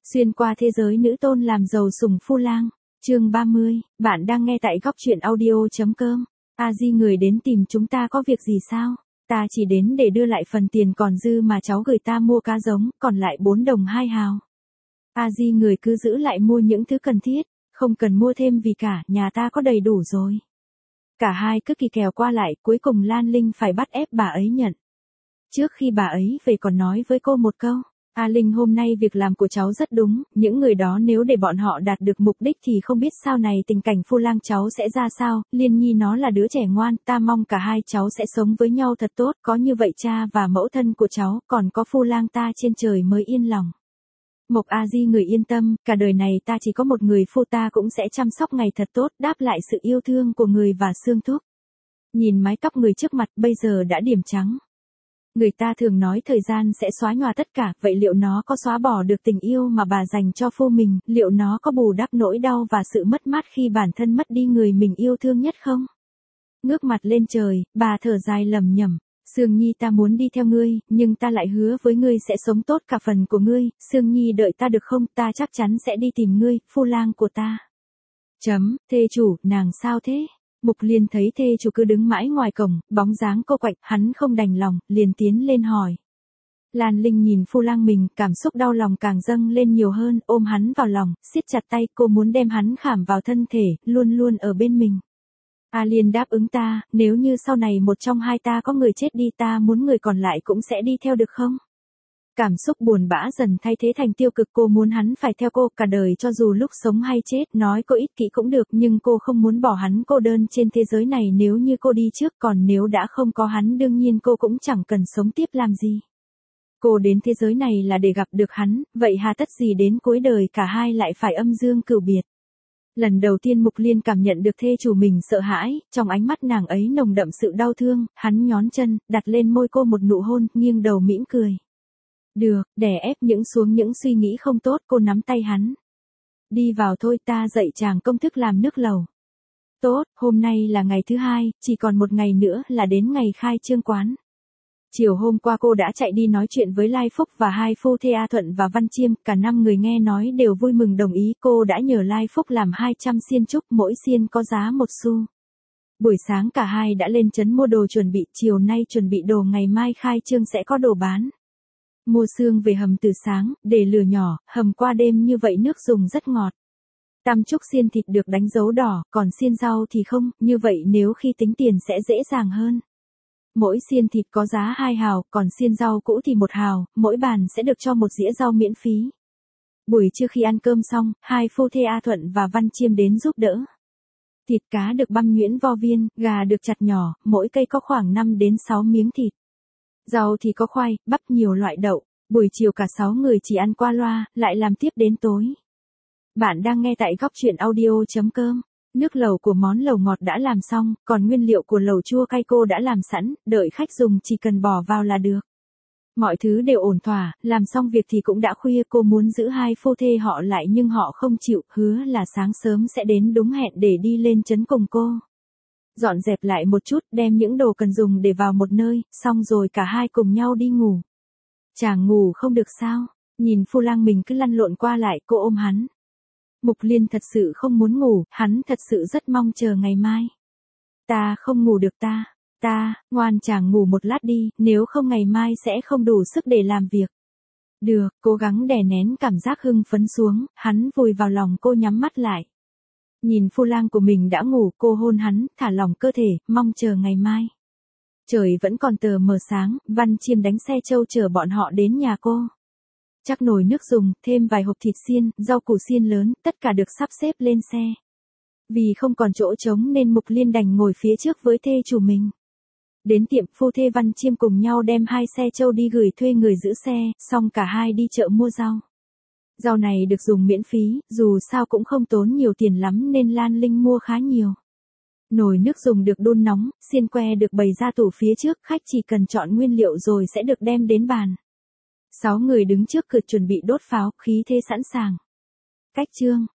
Xuyên qua thế giới nữ tôn làm giàu sủng phu lang. Chương 30, bạn đang nghe tại góc truyện audio.com. A Di người đến tìm chúng ta có việc gì sao? Ta chỉ đến để đưa lại phần tiền còn dư mà cháu gửi ta mua cá giống, còn lại 4 đồng 2 hào. A Di người cứ giữ lại mua những thứ cần thiết, không cần mua thêm vì cả, nhà ta có đầy đủ rồi. Cả hai cứ kỳ kèo qua lại, cuối cùng Lan Linh phải bắt ép bà ấy nhận. Trước khi bà ấy về còn nói với cô một câu. A Linh hôm nay việc làm của cháu rất đúng, những người đó nếu để bọn họ đạt được mục đích thì không biết sau này tình cảnh phu lang cháu sẽ ra sao, Liên Nhi nó là đứa trẻ ngoan, ta mong cả hai cháu sẽ sống với nhau thật tốt, có như vậy cha và mẫu thân của cháu, còn có phu lang ta trên trời mới yên lòng. Mộc A Di người yên tâm, cả đời này ta chỉ có một người phu ta cũng sẽ chăm sóc ngày thật tốt, đáp lại sự yêu thương của người và xương thúc. Nhìn mái tóc người trước mặt bây giờ đã điểm trắng. Người ta thường nói thời gian sẽ xóa nhòa tất cả, vậy liệu nó có xóa bỏ được tình yêu mà bà dành cho phu mình, liệu nó có bù đắp nỗi đau và sự mất mát khi bản thân mất đi người mình yêu thương nhất không? Ngước mặt lên trời, bà thở dài lẩm nhẩm, Sương Nhi ta muốn đi theo ngươi, nhưng ta lại hứa với ngươi sẽ sống tốt cả phần của ngươi, Sương Nhi đợi ta được không, ta chắc chắn sẽ đi tìm ngươi, phu lang của ta. Thê chủ, nàng sao thế? Mục Liên thấy thê chủ cứ đứng mãi ngoài cổng, bóng dáng cô quạnh, hắn không đành lòng, liền tiến lên hỏi. Lan Linh nhìn phu lang mình, cảm xúc đau lòng càng dâng lên nhiều hơn, ôm hắn vào lòng, siết chặt tay, cô muốn đem hắn khảm vào thân thể, luôn luôn ở bên mình. A Liên đáp ứng ta, nếu như sau này một trong hai ta có người chết đi ta muốn người còn lại cũng sẽ đi theo được không? Cảm xúc buồn bã dần thay thế thành tiêu cực, cô muốn hắn phải theo cô cả đời cho dù lúc sống hay chết, nói cô ích kỷ cũng được nhưng cô không muốn bỏ hắn cô đơn trên thế giới này nếu như cô đi trước, còn nếu đã không có hắn đương nhiên cô cũng chẳng cần sống tiếp làm gì. Cô đến thế giới này là để gặp được hắn, vậy hà tất gì đến cuối đời cả hai lại phải âm dương cửu biệt. Lần đầu tiên Mục Liên cảm nhận được thê chủ mình sợ hãi, trong ánh mắt nàng ấy nồng đậm sự đau thương, hắn nhón chân, đặt lên môi cô một nụ hôn, nghiêng đầu mỉm cười. Được, đè ép xuống những suy nghĩ không tốt, cô nắm tay hắn. Đi vào thôi, ta dạy chàng công thức làm nước lẩu. Tốt, hôm nay là ngày thứ hai, chỉ còn một ngày nữa là đến ngày khai trương quán. Chiều hôm qua cô đã chạy đi nói chuyện với Lai Phúc và hai phu thê A Thuận và Văn Chiêm, cả 5 người nghe nói đều vui mừng đồng ý, cô đã nhờ Lai Phúc làm 200 xiên trúc, mỗi xiên có giá 1 xu. Buổi sáng cả hai đã lên trấn mua đồ chuẩn bị, chiều nay chuẩn bị đồ ngày mai khai trương sẽ có đồ bán. Mua xương về hầm từ sáng, để lửa nhỏ, hầm qua đêm như vậy nước dùng rất ngọt. Tam trúc xiên thịt được đánh dấu đỏ, còn xiên rau thì không, như vậy nếu khi tính tiền sẽ dễ dàng hơn. Mỗi xiên thịt có giá 2 hào, còn xiên rau cũ thì 1 hào, mỗi bàn sẽ được cho 1 dĩa rau miễn phí. Buổi trưa khi ăn cơm xong, hai phu thê A Thuận và Văn Chiêm đến giúp đỡ. Thịt cá được băm nhuyễn vo viên, gà được chặt nhỏ, mỗi cây có khoảng 5 đến 6 miếng thịt. Rau thì có khoai, bắp nhiều loại đậu. Buổi chiều cả 6 người chỉ ăn qua loa, lại làm tiếp đến tối. Bạn đang nghe tại góc truyện audio.com. Nước lẩu của món lẩu ngọt đã làm xong, còn nguyên liệu của lẩu chua cay cô đã làm sẵn, đợi khách dùng chỉ cần bỏ vào là được. Mọi thứ đều ổn thỏa, làm xong việc thì cũng đã khuya, cô muốn giữ hai phu thê họ lại nhưng họ không chịu, hứa là sáng sớm sẽ đến đúng hẹn để đi lên trấn cùng cô. Dọn dẹp lại một chút, đem những đồ cần dùng để vào một nơi, xong rồi cả hai cùng nhau đi ngủ. Chàng ngủ không được sao? Nhìn phu lang mình cứ lăn lộn qua lại, cô ôm hắn. Mục Liên thật sự không muốn ngủ, hắn thật sự rất mong chờ ngày mai. Ta không ngủ được ngoan chàng ngủ một lát đi, nếu không ngày mai sẽ không đủ sức để làm việc. Được, cố gắng đè nén cảm giác hưng phấn xuống, hắn vùi vào lòng cô nhắm mắt lại. Nhìn phu lang của mình đã ngủ, cô hôn hắn, thả lỏng cơ thể, mong chờ ngày mai. Trời vẫn còn tờ mờ sáng, Văn Chiêm đánh xe trâu chở bọn họ đến nhà cô. Chắc nồi nước dùng, thêm vài hộp thịt xiên, rau củ xiên lớn, tất cả được sắp xếp lên xe. Vì không còn chỗ trống nên Mục Liên đành ngồi phía trước với thê chủ mình. Đến tiệm, phu thê Văn Chiêm cùng nhau đem 2 xe trâu đi gửi thuê người giữ xe, xong cả hai đi chợ mua rau. Rau này được dùng miễn phí, dù sao cũng không tốn nhiều tiền lắm nên Lan Linh mua khá nhiều. Nồi nước dùng được đun nóng, xiên que được bày ra tủ phía trước, khách chỉ cần chọn nguyên liệu rồi sẽ được đem đến bàn. 6 người đứng trước cửa chuẩn bị đốt pháo, khí thế sẵn sàng. Cách chương